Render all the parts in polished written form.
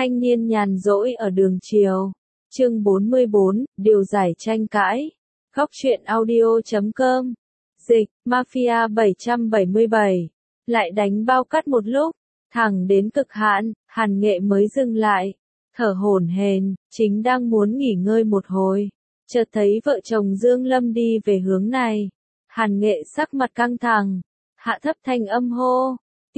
Thanh niên nhàn rỗi ở đường chiều. Chương 44, điều giải tranh cãi. Góc truyện audio.com. Dịch, Mafia 777. Lại đánh bao cắt một lúc, thẳng đến cực hạn, Hàn Nghệ mới dừng lại. Thở hổn hển, chính đang muốn nghỉ ngơi một hồi. Chợt thấy vợ chồng Dương Lâm đi về hướng này. Hàn Nghệ sắc mặt căng thẳng, hạ thấp thanh âm hô.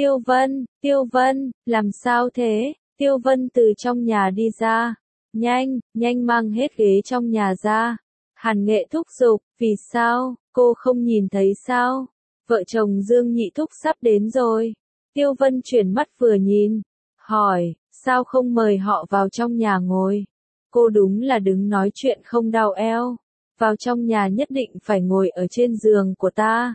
Tiêu Vân, làm sao thế? Tiêu Vân từ trong nhà đi ra. Nhanh mang hết ghế trong nhà ra. Hàn Nghệ thúc giục, vì sao, cô không nhìn thấy sao? Vợ chồng Dương Nhị Thúc sắp đến rồi. Tiêu Vân chuyển mắt vừa nhìn, hỏi, sao không mời họ vào trong nhà ngồi? Cô đúng là đứng nói chuyện không đau eo. Vào trong nhà nhất định phải ngồi ở trên giường của ta.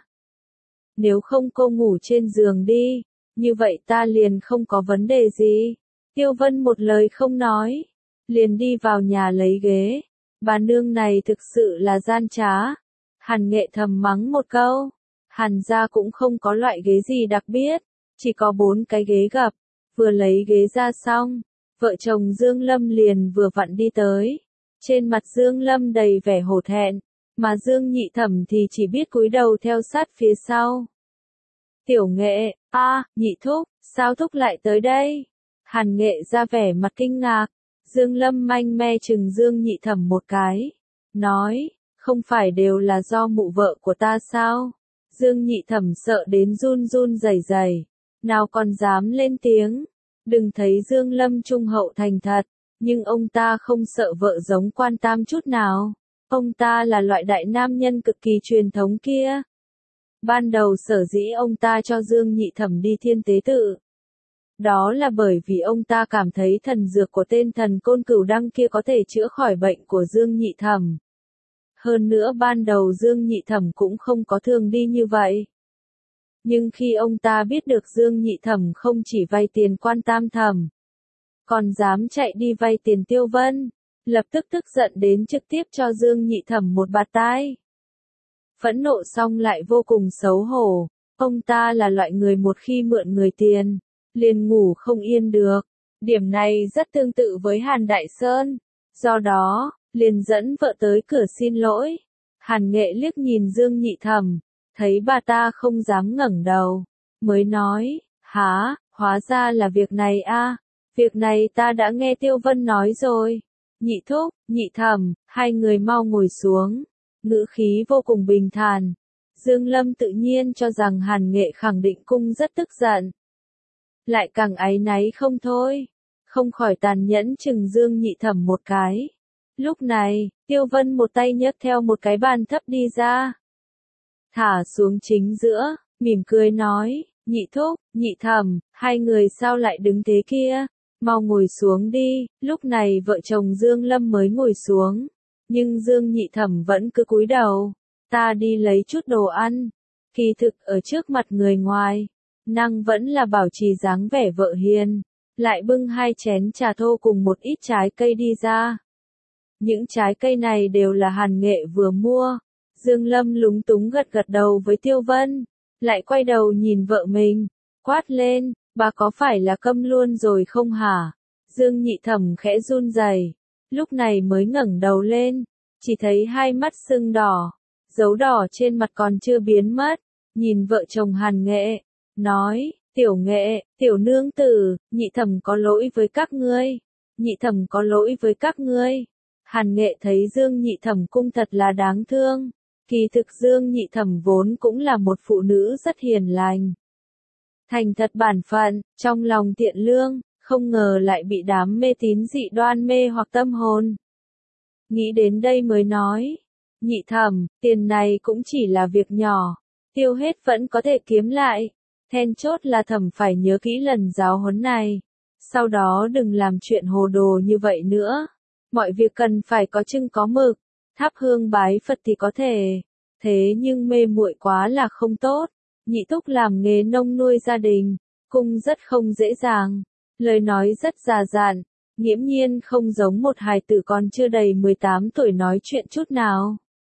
Nếu không cô ngủ trên giường đi, như vậy ta liền không có vấn đề gì. Tiêu Vân một lời không nói, liền đi vào nhà lấy ghế. Bà nương này thực sự là gian trá. Hàn Nghệ thầm mắng một câu. Hàn gia cũng không có loại ghế gì đặc biệt, chỉ có 4 cái ghế gập. Vừa lấy ghế ra xong, vợ chồng Dương Lâm liền vừa vặn đi tới. Trên mặt Dương Lâm đầy vẻ hổ thẹn, mà Dương Nhị Thẩm thì chỉ biết cúi đầu theo sát phía sau. Tiểu Nghệ, Nhị Thúc, sao Thúc lại tới đây? Hàn Nghệ ra vẻ mặt kinh ngạc. Dương Lâm manh me chừng Dương Nhị Thẩm một cái, nói, không phải đều là do mụ vợ của ta sao? Dương Nhị Thẩm sợ đến run run rẩy rẩy, nào còn dám lên tiếng. Đừng thấy Dương Lâm trung hậu thành thật, nhưng ông ta không sợ vợ giống Quan Tam chút nào. Ông ta là loại đại nam nhân cực kỳ truyền thống kia. Ban đầu sở dĩ ông ta cho Dương Nhị Thẩm đi Thiên Tế Tự, đó là bởi vì ông ta cảm thấy thần dược của tên thần côn Cửu Đăng kia có thể chữa khỏi bệnh của Dương Nhị Thẩm. Hơn nữa ban đầu Dương Nhị Thẩm cũng không có thường đi như vậy. Nhưng khi ông ta biết được Dương Nhị Thẩm không chỉ vay tiền Quan Tam Thẩm, còn dám chạy đi vay tiền Tiêu Vân, lập tức tức giận đến trực tiếp cho Dương Nhị Thẩm một bạt tai. Phẫn nộ xong lại vô cùng xấu hổ, ông ta là loại người một khi mượn người tiền, liền ngủ không yên được. Điểm này rất tương tự với Hàn Đại Sơn. Do đó, liền dẫn vợ tới cửa xin lỗi. Hàn Nghệ liếc nhìn Dương Nhị Thẩm, thấy bà ta không dám ngẩng đầu, mới nói, hóa ra là việc này a. Việc này ta đã nghe Tiêu Vân nói rồi. Nhị Thúc, Nhị Thẩm, hai người mau ngồi xuống. Ngữ khí vô cùng bình thản. Dương Lâm tự nhiên cho rằng Hàn Nghệ khẳng định cung rất tức giận. Lại càng áy náy không thôi, không khỏi tàn nhẫn chừng Dương Nhị Thẩm một cái. Lúc này, Tiêu Vân một tay nhấc theo một cái bàn thấp đi ra. Thả xuống chính giữa, mỉm cười nói, Nhị Thúc, Nhị Thẩm, hai người sao lại đứng thế kia, mau ngồi xuống đi. Lúc này vợ chồng Dương Lâm mới ngồi xuống, nhưng Dương Nhị Thẩm vẫn cứ cúi đầu. Ta đi lấy chút đồ ăn. Kỳ thực ở trước mặt người ngoài, nàng vẫn là bảo trì dáng vẻ vợ hiền, lại bưng 2 chén trà thô cùng một ít trái cây đi ra. Những trái cây này đều là Hàn Nghệ vừa mua. Dương Lâm lúng túng gật gật đầu với Tiêu Vân, lại quay đầu nhìn vợ mình, quát lên, bà có phải là câm luôn rồi không hả? Dương Nhị Thẩm khẽ run rẩy, lúc này mới ngẩng đầu lên, chỉ thấy 2 mắt sưng đỏ, dấu đỏ trên mặt còn chưa biến mất, nhìn vợ chồng Hàn Nghệ, nói, Tiểu Nghệ, Tiểu Nương Tử, Nhị Thẩm có lỗi với các ngươi, Nhị Thẩm có lỗi với các ngươi. Hàn Nghệ thấy Dương Nhị Thẩm cung thật là đáng thương. Kỳ thực Dương Nhị Thẩm vốn cũng là một phụ nữ rất hiền lành, thành thật bản phận, trong lòng thiện lương, không ngờ lại bị đám mê tín dị đoan mê hoặc tâm hồn. Nghĩ đến đây mới nói, Nhị Thẩm, tiền này cũng chỉ là việc nhỏ, tiêu hết vẫn có thể kiếm lại. Then chốt là Thẩm phải nhớ kỹ lần giáo huấn này, sau đó đừng làm chuyện hồ đồ như vậy nữa. Mọi việc cần phải có chừng có mực, thắp hương bái Phật thì có thể, thế nhưng mê muội quá là không tốt. Nhị Thúc làm nghề nông nuôi gia đình, cung rất không dễ dàng, lời nói rất già dặn, nghiễm nhiên không giống một hài tử còn chưa đầy 18 tuổi nói chuyện chút nào.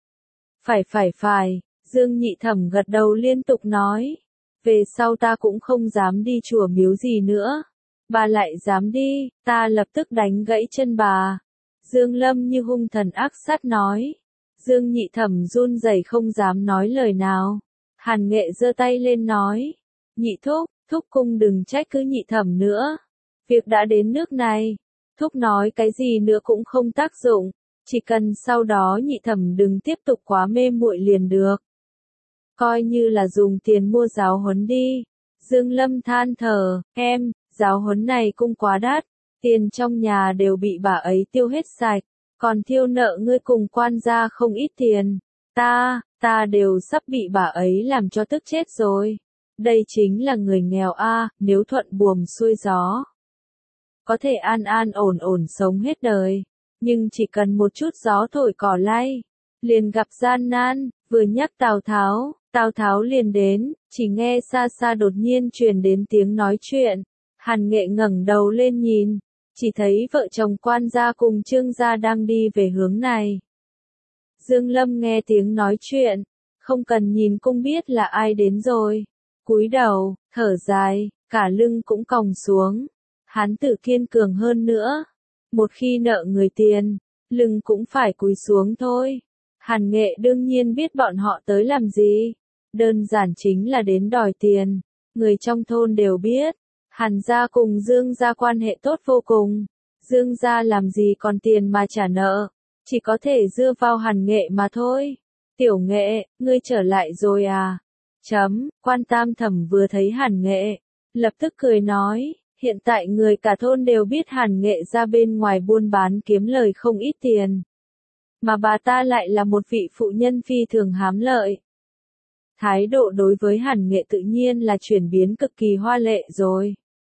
Phải, Dương Nhị Thẩm gật đầu liên tục nói, về sau ta cũng không dám đi chùa miếu gì nữa, Bà lại dám đi, ta lập tức đánh gãy chân bà. Dương Lâm như hung thần ác sát nói. Dương Nhị Thẩm run rẩy không dám nói lời nào. Hàn Nghệ giơ tay lên nói. Nhị thúc, thúc cung đừng trách cứ Nhị Thẩm nữa. Việc đã đến nước này. Thúc nói cái gì nữa cũng không tác dụng. Chỉ cần sau đó Nhị Thẩm đừng tiếp tục quá mê muội liền được. Coi như là dùng tiền mua giáo huấn đi. Dương Lâm than thở, em, giáo huấn này cũng quá đắt. Tiền trong nhà đều bị bà ấy tiêu hết sạch. Còn thiêu nợ ngươi cùng quan gia không ít tiền. Ta đều sắp bị bà ấy làm cho tức chết rồi. Đây chính là người nghèo a, nếu thuận buồm xuôi gió. Có thể an an ổn ổn sống hết đời. Nhưng chỉ cần một chút gió thổi cỏ lay. Liền gặp gian nan, vừa nhắc Tào Tháo liền đến, chỉ nghe xa xa đột nhiên truyền đến tiếng nói chuyện. Hàn Nghệ ngẩng đầu lên nhìn, chỉ thấy vợ chồng quan gia cùng Trương gia đang đi về hướng này. Dương Lâm nghe tiếng nói chuyện, không cần nhìn cũng biết là ai đến rồi. Cúi đầu, thở dài, cả lưng cũng còng xuống. Hán tử kiên cường hơn nữa. Một khi nợ người tiền, lưng cũng phải cúi xuống thôi. Hàn Nghệ đương nhiên biết bọn họ tới làm gì. Đơn giản chính là đến đòi tiền. Người trong thôn đều biết. Hàn gia cùng Dương gia quan hệ tốt vô cùng. Dương gia làm gì còn tiền mà trả nợ. Chỉ có thể dựa vào Hàn Nghệ mà thôi. Tiểu Nghệ, ngươi trở lại rồi à? Quan Tam Thẩm vừa thấy Hàn Nghệ, lập tức cười nói, hiện tại người cả thôn đều biết Hàn Nghệ ra bên ngoài buôn bán kiếm lời không ít tiền. Mà bà ta lại là một vị phụ nhân phi thường hám lợi. Thái độ đối với Hàn Nghệ tự nhiên là chuyển biến cực kỳ hoa lệ rồi.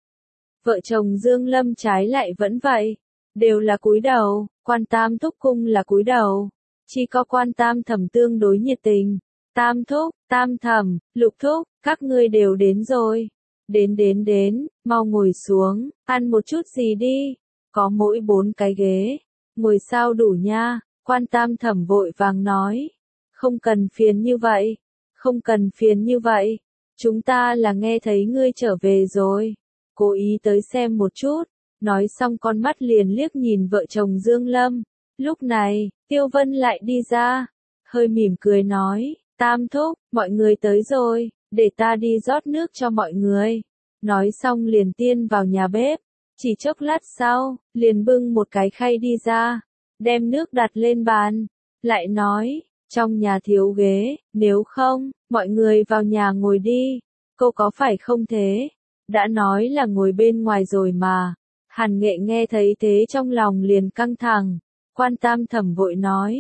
Vợ chồng Dương Lâm trái lại vẫn vậy, đều là cúi đầu, Quan Tam Thúc cung là cúi đầu, chỉ có Quan Tam Thẩm tương đối nhiệt tình. Tam Thúc, Tam Thẩm, Lục Thúc, các ngươi đều đến rồi. Đến, mau ngồi xuống, ăn một chút gì đi. Có mỗi 4 cái ghế, ngồi sao đủ nha. Quan Tam Thẩm vội vàng nói. Không cần phiền như vậy. Chúng ta là nghe thấy ngươi trở về rồi. Cố ý tới xem một chút. Nói xong con mắt liền liếc nhìn vợ chồng Dương Lâm. Lúc này, Tiêu Vân lại đi ra. Hơi mỉm cười nói. Tam Thúc, mọi người tới rồi, để ta đi rót nước cho mọi người. Nói xong liền tiên vào nhà bếp. Chỉ chốc lát sau, liền bưng một cái khay đi ra. Đem nước đặt lên bàn. Lại nói, trong nhà thiếu ghế, nếu không, mọi người vào nhà ngồi đi. Cô có phải không thế? Đã nói là ngồi bên ngoài rồi mà. Hàn Nghệ nghe thấy thế trong lòng liền căng thẳng. Quan Tam Thẩm vội nói.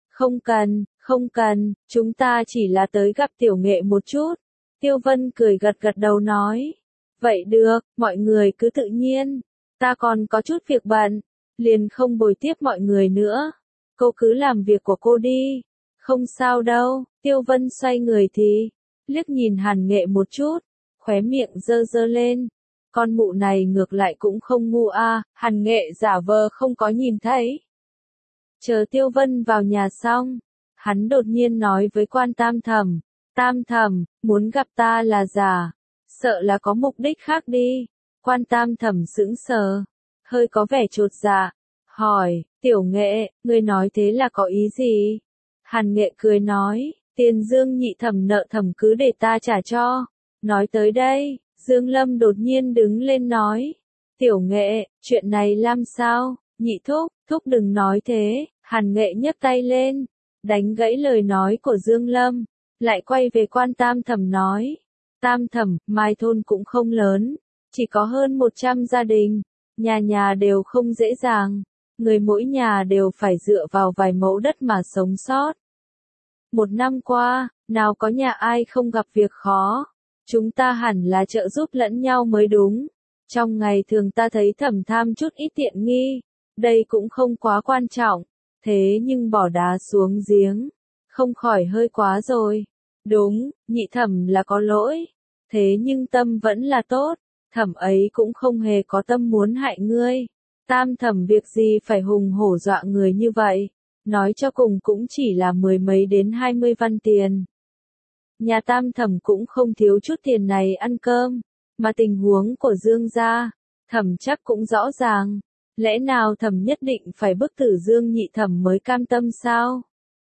Không cần, chúng ta chỉ là tới gặp Tiểu Nghệ một chút. Tiêu Vân cười gật đầu nói. Vậy được, mọi người cứ tự nhiên. Ta còn có chút việc bận, liền không bồi tiếp mọi người nữa. Cô cứ làm việc của cô đi. Không sao đâu, Tiêu Vân xoay người thì, liếc nhìn Hàn Nghệ một chút, khóe miệng giơ lên. Con mụ này ngược lại cũng không ngu a. Hàn Nghệ giả vờ không có nhìn thấy. Chờ Tiêu Vân vào nhà xong, hắn đột nhiên nói với Quan Tam Thẩm, Tam Thẩm, muốn gặp ta là giả, sợ là có mục đích khác đi. Quan Tam Thẩm sững sờ, hơi có vẻ chột dạ, hỏi, Tiểu Nghệ, ngươi nói thế là có ý gì? Hàn Nghệ cười nói, tiền Dương Nhị Thẩm nợ thẩm cứ để ta trả cho. Nói tới đây, Dương Lâm đột nhiên đứng lên nói, Tiểu Nghệ, chuyện này làm sao? Nhị thúc đừng nói thế. Hàn Nghệ nhấc tay lên, đánh gãy lời nói của Dương Lâm, lại quay về Quan Tam Thẩm nói, Tam Thẩm, Mai thôn cũng không lớn, chỉ có hơn 100 gia đình, nhà đều không dễ dàng, người mỗi nhà đều phải dựa vào vài mẫu đất mà sống sót. Một năm qua, nào có nhà ai không gặp việc khó, chúng ta hẳn là trợ giúp lẫn nhau mới đúng. Trong ngày thường ta thấy Thẩm tham chút ít tiện nghi, đây cũng không quá quan trọng. Thế nhưng bỏ đá xuống giếng, không khỏi hơi quá rồi. Đúng, Nhị Thẩm là có lỗi. Thế nhưng tâm vẫn là tốt. Thẩm ấy cũng không hề có tâm muốn hại ngươi. Tam Thẩm việc gì phải hùng hổ dọa người như vậy. Nói cho cùng cũng chỉ là 10 mấy đến 20 văn tiền. Nhà Tam Thẩm cũng không thiếu chút tiền này ăn cơm. Mà tình huống của Dương gia, Thẩm chắc cũng rõ ràng. Lẽ nào thẩm nhất định phải bức tử Dương Nhị Thẩm mới cam tâm sao?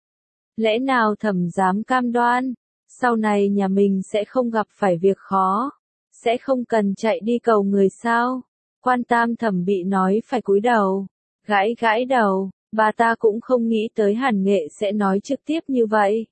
Lẽ nào thẩm dám cam đoan, sau này nhà mình sẽ không gặp phải việc khó, sẽ không cần chạy đi cầu người sao? Quan Tam Thẩm bị nói phải cúi đầu, gãi gãi đầu, bà ta cũng không nghĩ tới Hàn Nghệ sẽ nói trực tiếp như vậy.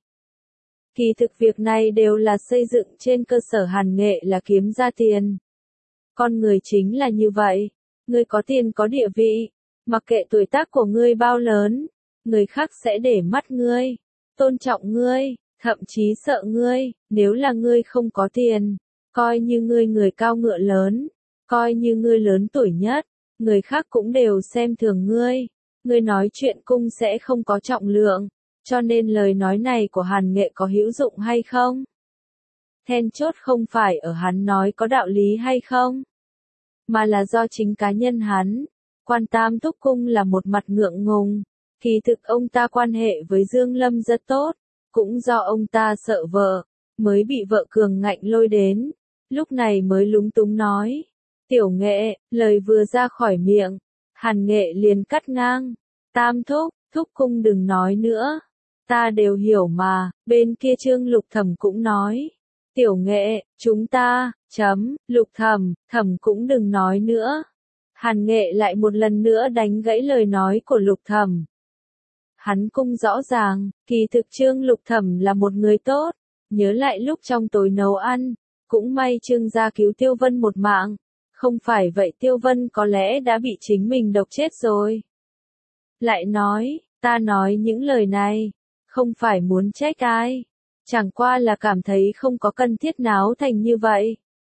Kỳ thực việc này đều là xây dựng trên cơ sở Hàn Nghệ là kiếm ra tiền. Con người chính là như vậy, ngươi có tiền có địa vị, mặc kệ tuổi tác của ngươi bao lớn, người khác sẽ để mắt ngươi, tôn trọng ngươi, thậm chí sợ ngươi, nếu là ngươi không có tiền, coi như ngươi người cao ngựa lớn, coi như ngươi lớn tuổi nhất, người khác cũng đều xem thường ngươi nói chuyện cung sẽ không có trọng lượng, cho nên lời nói này của Hàn Nghệ có hữu dụng hay không? Then chốt không phải ở hắn nói có đạo lý hay không, mà là do chính cá nhân hắn. Quan Tam Thúc Cung là một mặt ngượng ngùng, kỳ thực ông ta quan hệ với Dương Lâm rất tốt, cũng do ông ta sợ vợ, mới bị vợ cường ngạnh lôi đến, lúc này mới lúng túng nói. Tiểu Nghệ, lời vừa ra khỏi miệng, Hàn Nghệ liền cắt ngang. Tam Thúc, Thúc Cung đừng nói nữa, ta đều hiểu mà, bên kia Trương Lục Thẩm cũng nói. Tiểu Nghệ, chúng ta, Lục Thẩm, Thẩm cũng đừng nói nữa. Hàn Nghệ lại một lần nữa đánh gãy lời nói của Lục Thẩm. Hắn cũng rõ ràng, kỳ thực Trương Lục Thẩm là một người tốt, nhớ lại lúc trong tối nấu ăn, cũng may Trương gia cứu Tiêu Vân một mạng, không phải vậy Tiêu Vân có lẽ đã bị chính mình độc chết rồi. Lại nói, ta nói những lời này, không phải muốn trách ai, chẳng qua là cảm thấy không có cần thiết náo thành như vậy.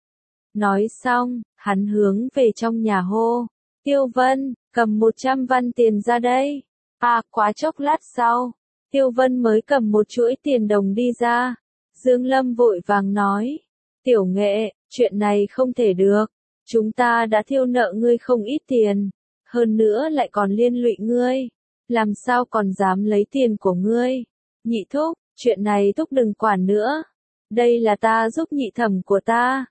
Nói xong, hắn hướng về trong nhà hô, Tiêu Vân, cầm 100 văn tiền ra đây. Quá chốc lát sau, Tiêu Vân mới cầm một chuỗi tiền đồng đi ra. Dương Lâm vội vàng nói, Tiểu Nghệ, chuyện này không thể được, chúng ta đã thiêu nợ ngươi không ít tiền, hơn nữa lại còn liên lụy ngươi, làm sao còn dám lấy tiền của ngươi. Nhị Thúc, chuyện này Thúc đừng quản nữa, đây là ta giúp Nhị Thẩm của ta.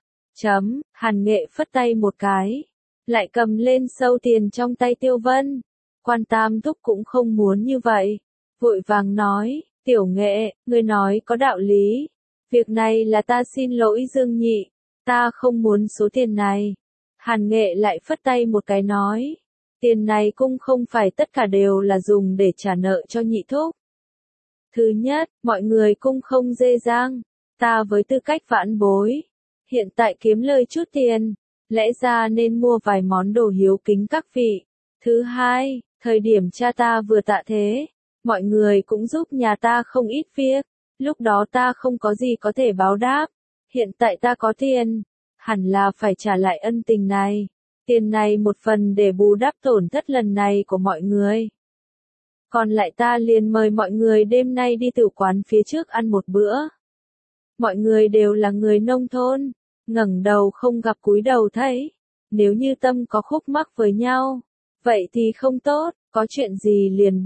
Hàn Nghệ phất tay một cái, lại cầm lên sâu tiền trong tay Tiêu Vân. Quan Tam Thúc cũng không muốn như vậy, vội vàng nói, Tiểu Nghệ, ngươi nói có đạo lý, việc này là ta xin lỗi Dương Nhị, ta không muốn số tiền này. Hàn Nghệ lại phất tay một cái nói, tiền này cũng không phải tất cả đều là dùng để trả nợ cho Nhị Thúc. Thứ nhất, mọi người cũng không dê dang, ta với tư cách vãn bối, hiện tại kiếm lời chút tiền, lẽ ra nên mua vài món đồ hiếu kính các vị. Thứ hai, thời điểm cha ta vừa tạ thế, mọi người cũng giúp nhà ta không ít việc, lúc đó ta không có gì có thể báo đáp, hiện tại ta có tiền, hẳn là phải trả lại ân tình này, tiền này một phần để bù đắp tổn thất lần này của mọi người. Còn lại ta liền mời mọi người đêm nay đi tử quán phía trước ăn một bữa. Mọi người đều là người nông thôn, ngẩng đầu không gặp cúi đầu thấy, nếu như tâm có khúc mắc với nhau, vậy thì không tốt, có chuyện gì liền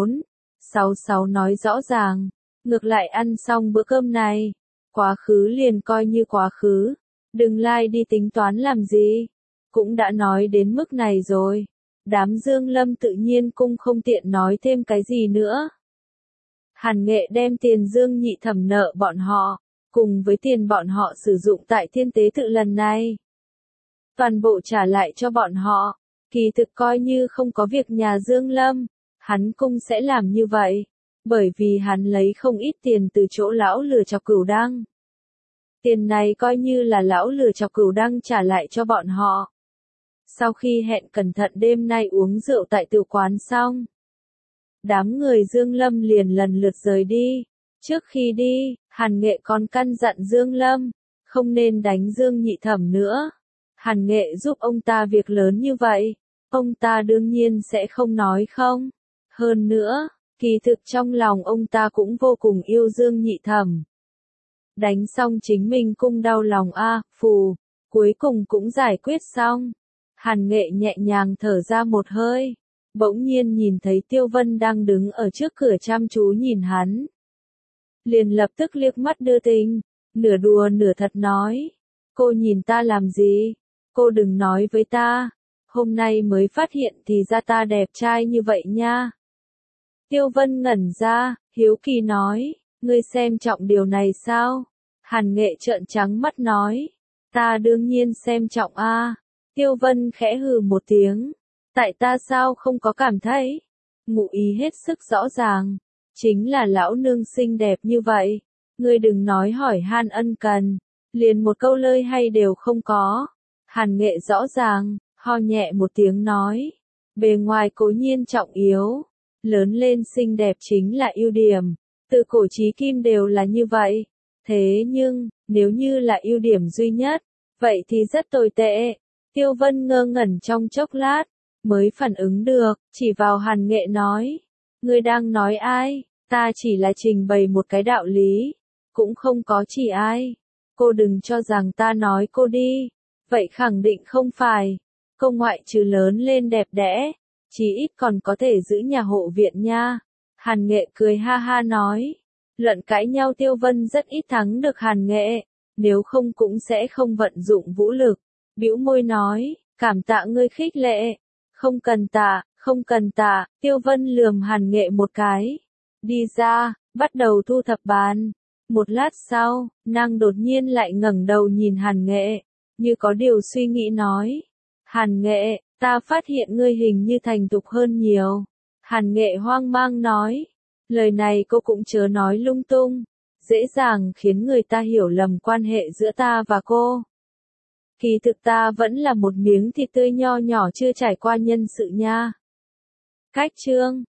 4466 nói rõ ràng, ngược lại ăn xong bữa cơm này, quá khứ liền coi như quá khứ, đừng lai đi tính toán làm gì, cũng đã nói đến mức này rồi, đám Dương Lâm tự nhiên cũng không tiện nói thêm cái gì nữa. Hàn Nghệ đem tiền Dương Nhị Thẩm nợ bọn họ, cùng với tiền bọn họ sử dụng tại Thiên Tế Tự lần này, toàn bộ trả lại cho bọn họ. Kỳ thực coi như không có việc nhà Dương Lâm, hắn cũng sẽ làm như vậy, bởi vì hắn lấy không ít tiền từ chỗ lão lừa chọc Cửu Đăng. Tiền này coi như là lão lừa chọc Cửu Đăng trả lại cho bọn họ. Sau khi hẹn cẩn thận đêm nay uống rượu tại tiểu quán xong, đám người Dương Lâm liền lần lượt rời đi. Trước khi đi, Hàn Nghệ còn căn dặn Dương Lâm, không nên đánh Dương Nhị Thẩm nữa. Hàn Nghệ giúp ông ta việc lớn như vậy, ông ta đương nhiên sẽ không nói không. Hơn nữa, kỳ thực trong lòng ông ta cũng vô cùng yêu Dương Nhị Thẩm. Đánh xong chính mình cũng đau lòng phù, cuối cùng cũng giải quyết xong. Hàn Nghệ nhẹ nhàng thở ra một hơi, bỗng nhiên nhìn thấy Tiêu Vân đang đứng ở trước cửa chăm chú nhìn hắn. Liền lập tức liếc mắt đưa tình, nửa đùa nửa thật nói, cô nhìn ta làm gì? cô đừng nói với ta. Hôm nay mới phát hiện thì ra ta đẹp trai như vậy nha. Tiêu Vân ngẩn ra, hiếu kỳ nói, ngươi xem trọng điều này sao? Hàn Nghệ trợn trắng mắt nói, ta đương nhiên xem trọng a. Tiêu Vân khẽ hừ một tiếng, tại ta sao không có cảm thấy? Ngụ ý hết sức rõ ràng, chính là lão nương xinh đẹp như vậy, ngươi đừng nói hỏi han ân cần, liền một câu lời hay đều không có. Hàn Nghệ rõ ràng, ho nhẹ một tiếng nói, bề ngoài cố nhiên trọng yếu, lớn lên xinh đẹp chính là ưu điểm, từ cổ chí kim đều là như vậy. Thế nhưng, nếu như là ưu điểm duy nhất, vậy thì rất tồi tệ. Tiêu Vân ngơ ngẩn trong chốc lát, mới phản ứng được, chỉ vào Hàn Nghệ nói, ngươi đang nói ai? Ta chỉ là trình bày một cái đạo lý, cũng không có chỉ ai. Cô đừng cho rằng ta nói cô đi, vậy khẳng định không phải. Cô ngoại trừ lớn lên đẹp đẽ, chí ít còn có thể giữ nhà hộ viện nha. Hàn Nghệ cười ha ha nói, luận cãi nhau Tiêu Vân rất ít thắng được Hàn Nghệ, nếu không cũng sẽ không vận dụng vũ lực. Bĩu môi nói, cảm tạ ngươi khích lệ. Không cần tạ, không cần tạ. Tiêu Vân lườm Hàn Nghệ một cái, đi ra, bắt đầu thu thập bàn. Một lát sau, nàng đột nhiên lại ngẩng đầu nhìn Hàn Nghệ, như có điều suy nghĩ nói, Hàn Nghệ, ta phát hiện ngươi hình như thành thục hơn nhiều. Hàn Nghệ hoang mang nói, lời này cô cũng chớ nói lung tung, dễ dàng khiến người ta hiểu lầm quan hệ giữa ta và cô. Kỳ thực ta vẫn là một miếng thịt tươi nho nhỏ chưa trải qua nhân sự nha. Cách chương